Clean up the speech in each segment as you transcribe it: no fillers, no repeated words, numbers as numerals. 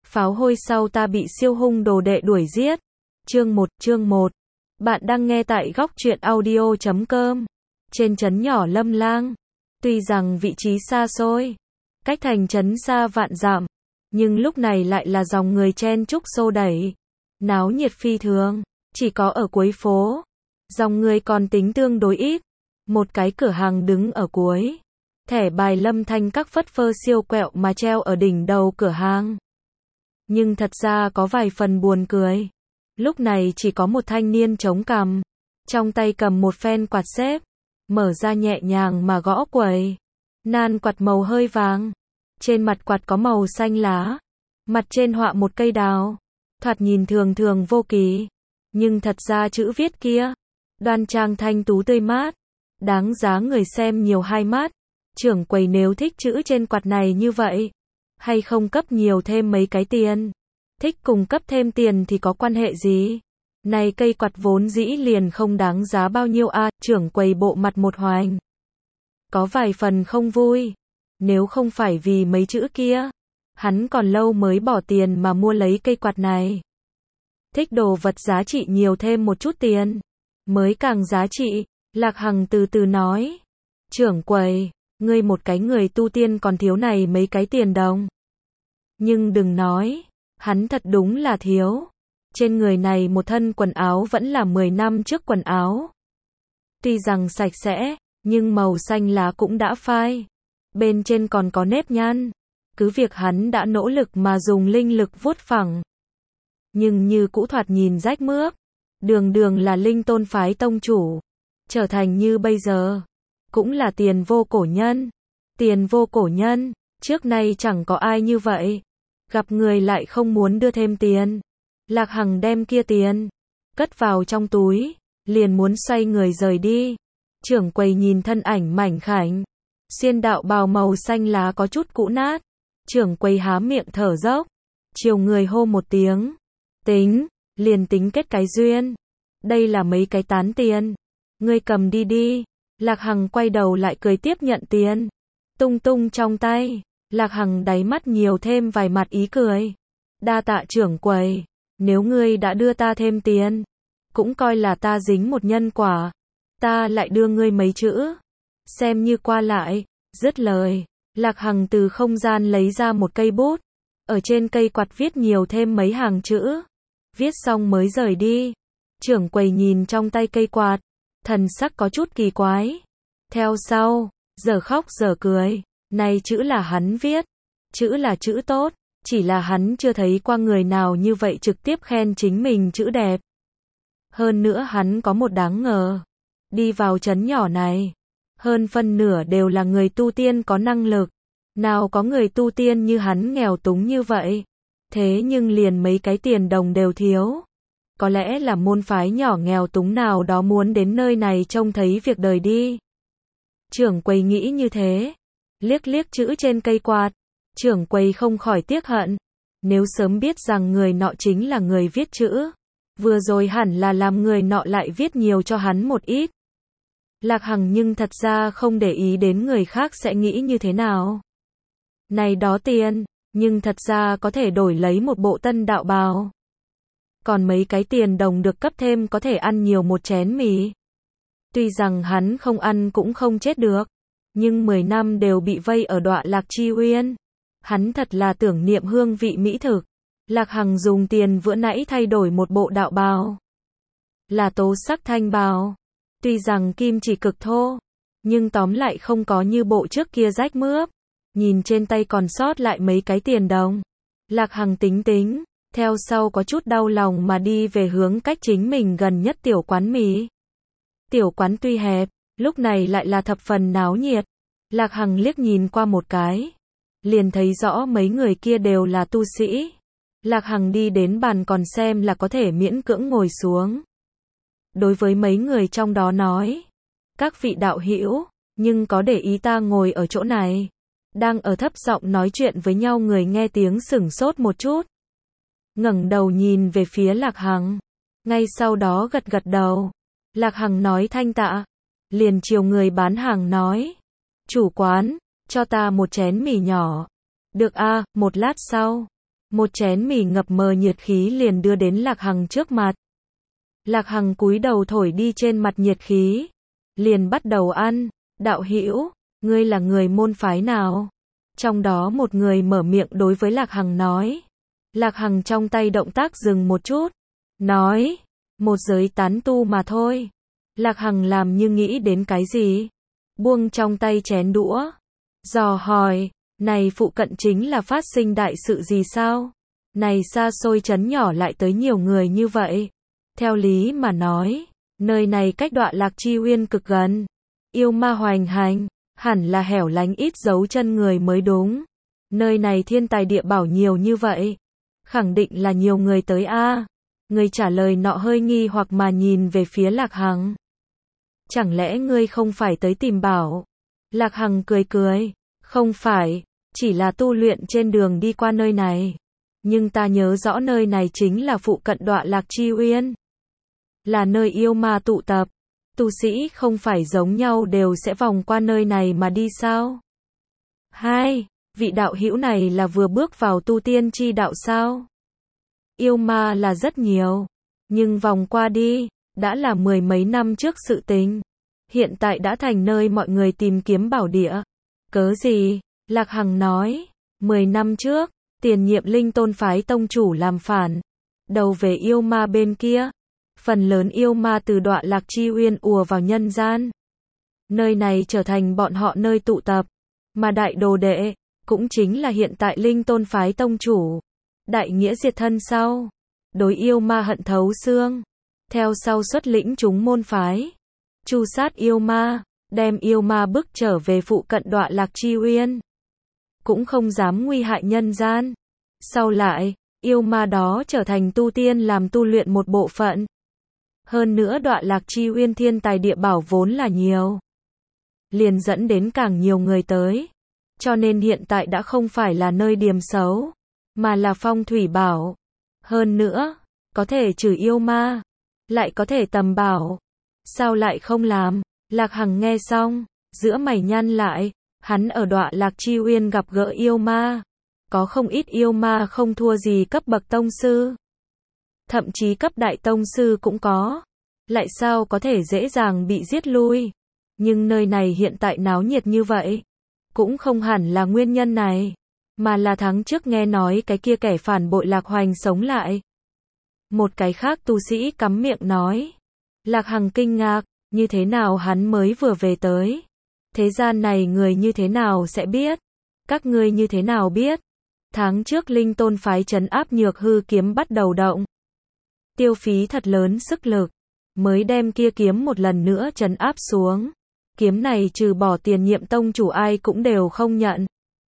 Pháo hôi sau ta bị siêu hung đồ đệ đuổi giết. Chương 1. Bạn đang nghe tại góc truyện audio.com. Trên trấn nhỏ Lâm Lang, tuy rằng vị trí xa xôi, cách thành trấn xa vạn dặm, nhưng lúc này lại là dòng người chen chúc xô đẩy, náo nhiệt phi thường. Chỉ có ở cuối phố, dòng người còn tính tương đối ít. Một cái cửa hàng đứng ở cuối, thẻ bài Lâm Thanh các phất phơ siêu quẹo mà treo ở đỉnh đầu cửa hàng. Nhưng thật ra có vài phần buồn cười. Lúc này chỉ có một thanh niên chống cằm, trong tay cầm một phen quạt xếp, mở ra nhẹ nhàng mà gõ quầy. Nan quạt màu hơi vàng, trên mặt quạt có màu xanh lá, mặt trên họa một cây đào, thoạt nhìn thường thường vô kỳ, nhưng thật ra chữ viết kia, đoan trang thanh tú tươi mát, đáng giá người xem nhiều hai mắt. Trưởng quầy nếu thích chữ trên quạt này như vậy, hay không cấp nhiều thêm mấy cái tiền? Thích cùng cấp thêm tiền thì có quan hệ gì? Này cây quạt vốn dĩ liền không đáng giá bao nhiêu a. Trưởng quầy bộ mặt một hoành, có vài phần không vui. Nếu không phải vì mấy chữ kia, hắn còn lâu mới bỏ tiền mà mua lấy cây quạt này. Thích đồ vật giá trị nhiều thêm một chút tiền, mới càng giá trị. Lạc Hằng từ từ nói. Trưởng quầy, ngươi một cái người tu tiên còn thiếu này mấy cái tiền đồng. Nhưng đừng nói, hắn thật đúng là thiếu. Trên người này một thân quần áo vẫn là 10 năm trước quần áo. Tuy rằng sạch sẽ, nhưng màu xanh lá cũng đã phai. Bên trên còn có nếp nhăn. Cứ việc hắn đã nỗ lực mà dùng linh lực vuốt phẳng, nhưng như cũ thoạt nhìn rách mướp. Đường đường là linh tôn phái tông chủ, trở thành như bây giờ, cũng là tiền vô cổ nhân. Tiền vô cổ nhân, trước nay chẳng có ai như vậy. Gặp người lại không muốn đưa thêm tiền. Lạc Hằng đem kia tiền cất vào trong túi, liền muốn xoay người rời đi. Trưởng quầy nhìn thân ảnh mảnh khảnh, xiên đạo bào màu xanh lá có chút cũ nát. Trưởng quầy há miệng thở dốc, chiều người hô một tiếng. Tính, liền tính kết cái duyên. Đây là mấy cái tán tiền, ngươi cầm đi đi. Lạc Hằng quay đầu lại cười tiếp nhận tiền, tung tung trong tay. Lạc Hằng đáy mắt nhiều thêm vài mặt ý cười. Đa tạ trưởng quầy, nếu ngươi đã đưa ta thêm tiền, cũng coi là ta dính một nhân quả. Ta lại đưa ngươi mấy chữ, xem như qua lại. Dứt lời, Lạc Hằng từ không gian lấy ra một cây bút, ở trên cây quạt viết nhiều thêm mấy hàng chữ. Viết xong mới rời đi. Trưởng quầy nhìn trong tay cây quạt, thần sắc có chút kỳ quái. Theo sau, giờ khóc giờ cười. Này chữ là hắn viết, chữ là chữ tốt, chỉ là hắn chưa thấy qua người nào như vậy trực tiếp khen chính mình chữ đẹp. Hơn nữa hắn có một đáng ngờ. Đi vào trấn nhỏ này, hơn phân nửa đều là người tu tiên có năng lực. Nào có người tu tiên như hắn nghèo túng như vậy. Thế nhưng liền mấy cái tiền đồng đều thiếu. Có lẽ là môn phái nhỏ nghèo túng nào đó muốn đến nơi này trông thấy việc đời đi. Trưởng quầy nghĩ như thế, liếc liếc chữ trên cây quạt, trưởng quầy không khỏi tiếc hận. Nếu sớm biết rằng người nọ chính là người viết chữ, vừa rồi hẳn là làm người nọ lại viết nhiều cho hắn một ít. Lạc Hằng nhưng thật ra không để ý đến người khác sẽ nghĩ như thế nào. Này đó tiền, nhưng thật ra có thể đổi lấy một bộ tân đạo bào. Còn mấy cái tiền đồng được cấp thêm có thể ăn nhiều một chén mì. Tuy rằng hắn không ăn cũng không chết được, nhưng 10 năm đều bị vây ở Đọa Lạc Chi Uyên. Hắn thật là tưởng niệm hương vị mỹ thực. Lạc Hằng dùng tiền vừa nãy thay đổi một bộ đạo bào, là tố sắc thanh bào. Tuy rằng kim chỉ cực thô, nhưng tóm lại không có như bộ trước kia rách mướp. Nhìn trên tay còn sót lại mấy cái tiền đồng, Lạc Hằng tính tính, theo sau có chút đau lòng mà đi về hướng cách chính mình gần nhất tiểu quán mì. Tiểu quán tuy hẹp, lúc này lại là thập phần náo nhiệt. Lạc Hằng liếc nhìn qua một cái, liền thấy rõ mấy người kia đều là tu sĩ. Lạc Hằng đi đến bàn còn xem là có thể miễn cưỡng ngồi xuống. Đối với mấy người trong đó nói, các vị đạo hữu, nhưng có để ý ta ngồi ở chỗ này. Đang ở thấp giọng nói chuyện với nhau người nghe tiếng sửng sốt một chút, ngẩng đầu nhìn về phía Lạc Hằng, ngay sau đó gật gật đầu. Lạc Hằng nói thanh tạ, liền chiều người bán hàng nói, chủ quán, cho ta một chén mì nhỏ. Được a. Một lát sau, Một chén mì ngập mờ nhiệt khí liền đưa đến Lạc Hằng trước mặt. Lạc Hằng cúi đầu thổi đi trên mặt nhiệt khí, liền bắt đầu ăn. Đạo hữu, ngươi là người môn phái nào? Trong đó một người mở miệng đối với Lạc Hằng nói. Lạc Hằng trong tay động tác dừng một chút, nói, một giới tán tu mà thôi. Lạc Hằng làm như nghĩ đến cái gì, buông trong tay chén đũa, dò hỏi, này phụ cận chính là phát sinh đại sự gì sao? Này xa xôi trấn nhỏ lại tới nhiều người như vậy. Theo lý mà nói, nơi này cách Đọa Lạc Chi Uyên cực gần, yêu ma hoành hành, hẳn là hẻo lánh ít dấu chân người mới đúng. Nơi này thiên tài địa bảo nhiều như vậy, khẳng định là nhiều người tới a. Người trả lời nọ hơi nghi hoặc mà nhìn về phía Lạc Hằng. Chẳng lẽ ngươi không phải tới tìm bảo? Lạc Hằng cười cười, không phải, chỉ là tu luyện trên đường đi qua nơi này. Nhưng ta nhớ rõ nơi này chính là phụ cận Đọa Lạc Chi Uyên, là nơi yêu ma tụ tập. Tu sĩ không phải giống nhau đều sẽ vòng qua nơi này mà đi sao? Hai, vị đạo hữu này là vừa bước vào tu tiên chi đạo sao? Yêu ma là rất nhiều, nhưng vòng qua đi, đã là mười mấy năm trước sự tình. Hiện tại đã thành nơi mọi người tìm kiếm bảo địa. Cớ gì? Lạc Hằng nói, 10 năm trước, tiền nhiệm Linh Tôn phái tông chủ làm phản, đầu về yêu ma bên kia. Phần lớn yêu ma từ Đọa Lạc Chi Uyên ùa vào nhân gian. Nơi này trở thành bọn họ nơi tụ tập. Mà đại đồ đệ, cũng chính là hiện tại Linh Tôn phái tông chủ. Đại nghĩa diệt thân sau, đối yêu ma hận thấu xương. Theo sau xuất lĩnh chúng môn phái, tru sát yêu ma, đem yêu ma bức trở về phụ cận Đọa Lạc Chi Uyên. Cũng không dám nguy hại nhân gian. Sau lại, yêu ma đó trở thành tu tiên làm tu luyện một bộ phận. Hơn nữa Đọa Lạc Chi Uyên thiên tài địa bảo vốn là nhiều, liền dẫn đến càng nhiều người tới. Cho nên hiện tại đã không phải là nơi điềm xấu, mà là phong thủy bảo. Hơn nữa, có thể trừ yêu ma, lại có thể tầm bảo. Sao lại không làm? Lạc Hằng nghe xong, giữa mày nhăn lại, hắn ở Đọa Lạc Chi Uyên gặp gỡ yêu ma. Có không ít yêu ma không thua gì cấp bậc tông sư. Thậm chí cấp đại tông sư cũng có. Lại sao có thể dễ dàng bị giết lui? Nhưng nơi này hiện tại náo nhiệt như vậy, cũng không hẳn là nguyên nhân này, mà là tháng trước nghe nói cái kia kẻ phản bội Lạc Hoành sống lại. Một cái khác tu sĩ cắm miệng nói. Lạc Hằng kinh ngạc, như thế nào hắn mới vừa về tới? Thế gian này người như thế nào sẽ biết? Các ngươi như thế nào biết? Tháng trước Linh Tôn phái trấn áp Nhược Hư kiếm bắt đầu động. Tiêu phí thật lớn sức lực, mới đem kia kiếm một lần nữa trấn áp xuống. Kiếm này trừ bỏ tiền nhiệm tông chủ ai cũng đều không nhận.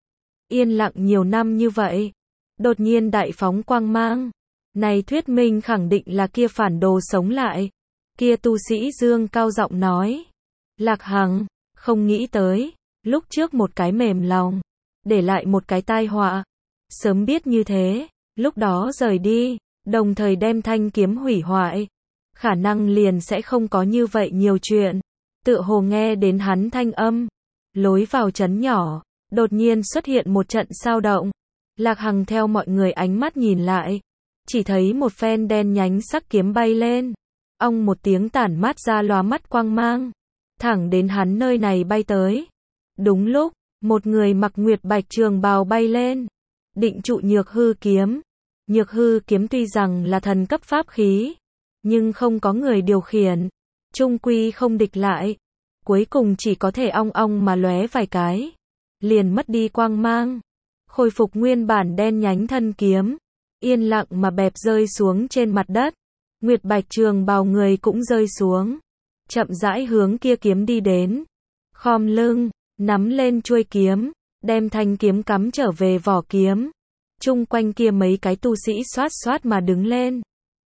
Yên lặng nhiều năm như vậy, đột nhiên đại phóng quang mang. Này thuyết minh khẳng định là kia phản đồ sống lại. Kia tu sĩ dương cao giọng nói. Lạc Hằng, không nghĩ tới, lúc trước một cái mềm lòng, để lại một cái tai họa. Sớm biết như thế, lúc đó rời đi, đồng thời đem thanh kiếm hủy hoại. Khả năng liền sẽ không có như vậy nhiều chuyện. Tựa hồ nghe đến hắn thanh âm, lối vào trấn nhỏ, đột nhiên xuất hiện một trận sao động. Lạc Hằng theo mọi người ánh mắt nhìn lại, chỉ thấy một phen đen nhánh sắc kiếm bay lên, ong một tiếng tản mát ra lóa mắt quang mang, thẳng đến hắn nơi này bay tới. Đúng lúc, một người mặc nguyệt bạch trường bào bay lên, định trụ Nhược Hư kiếm. Nhược Hư kiếm tuy rằng là thần cấp pháp khí, nhưng không có người điều khiển, chung quy không địch lại. Cuối cùng chỉ có thể ong ong mà lóe vài cái, liền mất đi quang mang, khôi phục nguyên bản đen nhánh thân kiếm, yên lặng mà bẹp rơi xuống trên mặt đất. Nguyệt bạch trường bào người cũng rơi xuống, chậm rãi hướng kia kiếm đi đến, khom lưng, nắm lên chuôi kiếm, đem thanh kiếm cắm trở về vỏ kiếm. Chung quanh kia mấy cái tu sĩ xoát xoát mà đứng lên,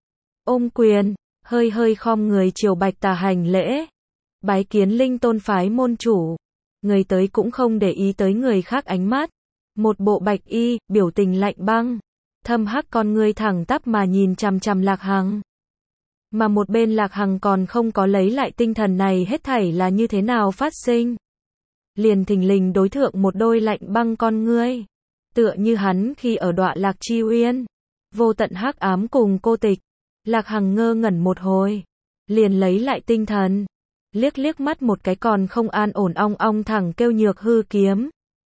ôm quyền, hơi hơi khom người triều bạch tà hành lễ, bái kiến Linh Tôn phái môn chủ. Người tới cũng không để ý tới người khác ánh mắt, một bộ bạch y, biểu tình lạnh băng, thâm hắc con ngươi thẳng tắp mà nhìn chằm chằm Lạc Hằng. Mà một bên Lạc Hằng còn không có lấy lại tinh thần này hết thảy là như thế nào phát sinh, liền thình lình đối thượng một đôi lạnh băng con ngươi. Tựa như hắn khi ở Đọa Lạc Chi Uyên, vô tận hắc ám cùng cô tịch. Lạc Hằng ngơ ngẩn một hồi, liền lấy lại tinh thần, liếc liếc mắt một cái còn không an ổn ong ong thẳng kêu Nhược Hư kiếm.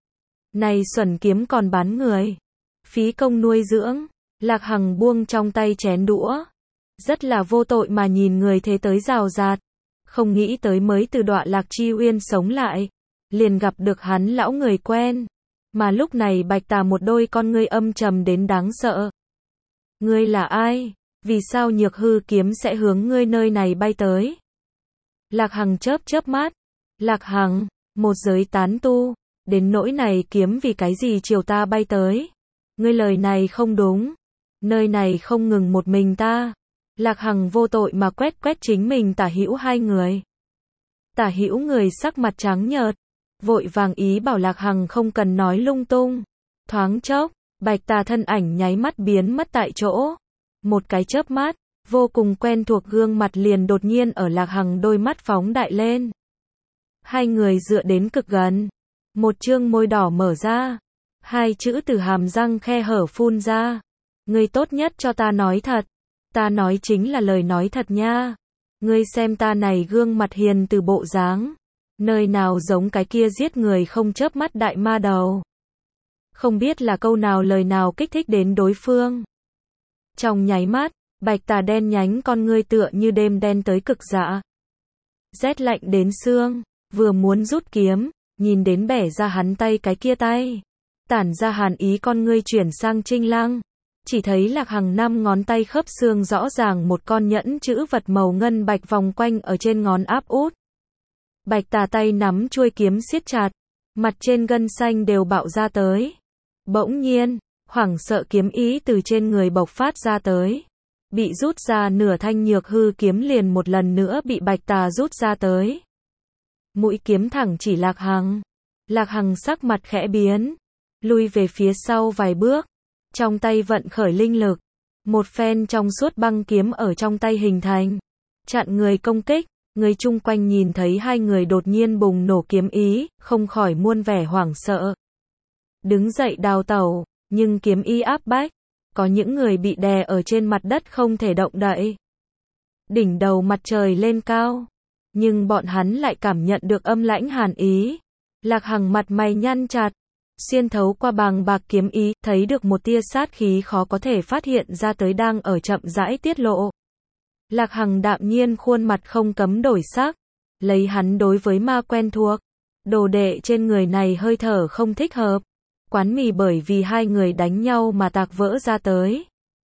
Này xuẩn kiếm còn bán người, phí công nuôi dưỡng. Lạc Hằng buông trong tay chén đũa, rất là vô tội mà nhìn người thế tới rào rạt, không nghĩ tới mới từ Đọa Lạc Chi Uyên sống lại, liền gặp được hắn lão người quen, mà lúc này Bạch Tà một đôi con ngươi âm trầm đến đáng sợ. Ngươi là ai? Vì sao Nhược Hư kiếm sẽ hướng ngươi nơi này bay tới? Lạc Hằng chớp chớp mắt. Lạc Hằng, một giới tán tu, đến nỗi này kiếm vì cái gì chiều ta bay tới? Ngươi lời này không đúng. Nơi này không ngừng một mình ta. Lạc Hằng vô tội mà quét quét chính mình tả hữu hai người. Tả hữu người sắc mặt trắng nhợt, vội vàng ý bảo Lạc Hằng không cần nói lung tung. Thoáng chốc, Bạch Tà thân ảnh nháy mắt biến mất tại chỗ. Một cái chớp mắt, vô cùng quen thuộc gương mặt liền đột nhiên ở Lạc Hằng đôi mắt phóng đại lên. Hai người dựa đến cực gần. Một chương môi đỏ mở ra. Hai chữ từ hàm răng khe hở phun ra. Ngươi tốt nhất cho ta nói thật. Ta nói chính là lời nói thật nha. Ngươi xem ta này gương mặt hiền từ bộ dáng. Nơi nào giống cái kia giết người không chớp mắt đại ma đầu. Không biết là câu nào lời nào kích thích đến đối phương. Trong nháy mắt, Bạch Tà đen nhánh con ngươi tựa như đêm đen tới cực dạ. Rét lạnh đến xương, vừa muốn rút kiếm, nhìn đến bẻ ra hắn tay cái kia tay. Tản ra hàn ý con ngươi chuyển sang Trinh Lăng. Chỉ thấy Lạc Hằng 5 ngón tay khớp xương rõ ràng một con nhẫn chữ vật màu ngân bạch vòng quanh ở trên ngón áp út. Bạch Tà tay nắm chuôi kiếm siết chặt, mặt trên gân xanh đều bạo ra tới. Bỗng nhiên, hoảng sợ kiếm ý từ trên người bộc phát ra tới. Bị rút ra nửa thanh Nhược Hư kiếm liền một lần nữa bị Bạch Tà rút ra tới. Mũi kiếm thẳng chỉ Lạc Hằng. Lạc Hằng sắc mặt khẽ biến, lui về phía sau vài bước, trong tay vận khởi linh lực. Một phen trong suốt băng kiếm ở trong tay hình thành, chặn người công kích. Người chung quanh nhìn thấy hai người đột nhiên bùng nổ kiếm ý, không khỏi muôn vẻ hoảng sợ. Đứng dậy đào tẩu, nhưng kiếm ý áp bách, có những người bị đè ở trên mặt đất không thể động đậy. Đỉnh đầu mặt trời lên cao, nhưng bọn hắn lại cảm nhận được âm lãnh hàn ý. Lạc Hằng mặt mày nhăn chặt, xuyên thấu qua bàng bạc kiếm ý, thấy được một tia sát khí khó có thể phát hiện ra tới đang ở chậm rãi tiết lộ. Lạc Hằng đạm nhiên khuôn mặt không cấm đổi sắc, lấy hắn đối với ma quen thuộc, đồ đệ trên người này hơi thở không thích hợp, quán mì bởi vì hai người đánh nhau mà tạc vỡ ra tới.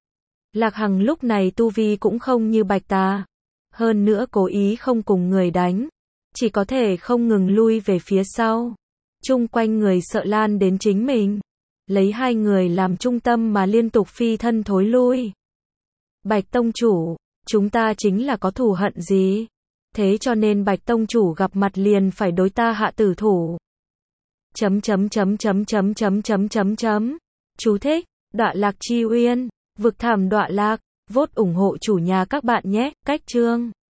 Lạc Hằng lúc này tu vi cũng không như Bạch Tà, hơn nữa cố ý không cùng người đánh, chỉ có thể không ngừng lui về phía sau, chung quanh người sợ lan đến chính mình, lấy hai người làm trung tâm mà liên tục phi thân thối lui. Bạch Tông Chủ, chúng ta chính là có thù hận gì? Thế cho nên Bạch Tông Chủ gặp mặt liền phải đối ta hạ tử thủ. Chú thích, Đọa Lạc Chi Uyên, vực thẳm Đọa Lạc, vote ủng hộ chủ nhà các bạn nhé, cách chương.